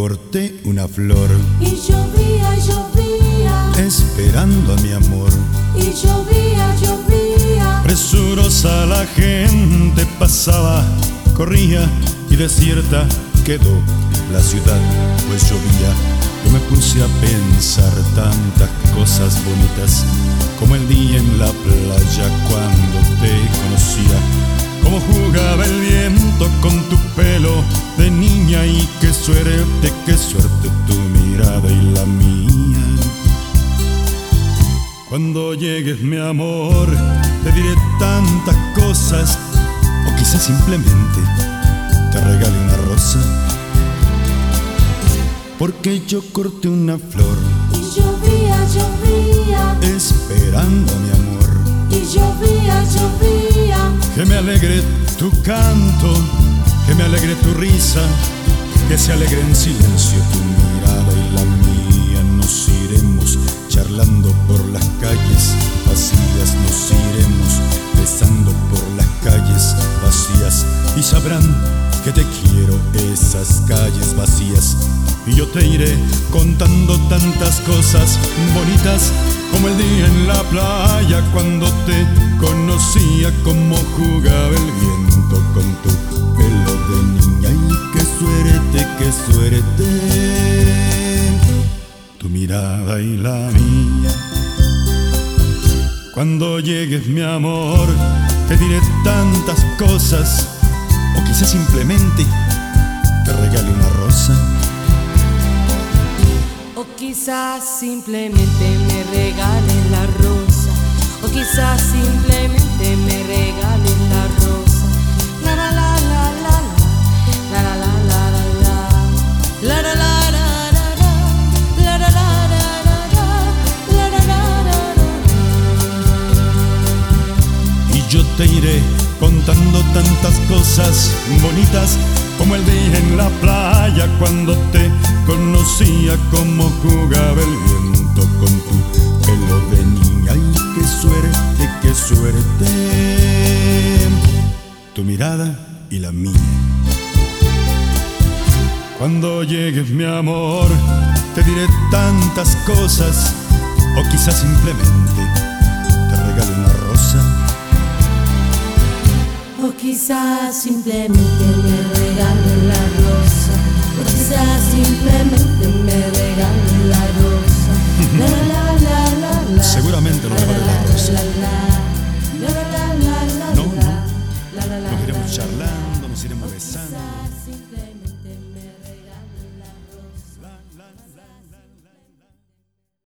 corté una flor y llovía, llovía, esperando a mi amor. y llovía, llovía. Presurosa la gente pasaba, corría y desierta quedó la ciudad, pues llovía. Yo me puse a pensar tantas cosas bonitas, como el día en la playa cuando te conocía, cómo jugaba el viento con tu pelo de niña, y qué suerte tu mirada y la mía. Cuando llegues, mi amor, te diré tantas cosas, o quizás simplemente te regale una rosa, porque yo corté una flor Y llovía, llovía, esperando a mi amor. y llovía, llovía. Que me alegre tu canto, que me alegre tu risa, que se alegre en silencio tu mirada y la mía. Nos iremos charlando por las calles vacías, nos iremos besando por las calles vacías, y sabrán que te quiero esas calles vacías. Y yo te iré contando tantas cosas bonitas, como el día en la playa cuando te conocía, cómo jugaba el viento con tu pelo de niña, y qué suerte, tu mirada y la mía. Cuando llegues, mi amor, te diré tantas cosas, o quizás simplemente te regale una rosa, O quizás simplemente me regalen la rosa, o quizás simplemente me regalen la rosa. La la la la la la, la la la la la, la la la la la, la la la la, la la la la. y yo te iré contando tantas cosas bonitas, como el día en la playa cuando te conocía, cómo jugaba el viento con tu pelo de niña, y qué suerte, tu mirada y la mía. Cuando llegues, mi amor, te diré tantas cosas, o quizás simplemente te regale una rosa, O quizás simplemente me regalen la rosa, o quizás simplemente me regalen la rosa. La la la la la. seguramente no regale la rosa. La la la la la la la. No, nos iremos charlando.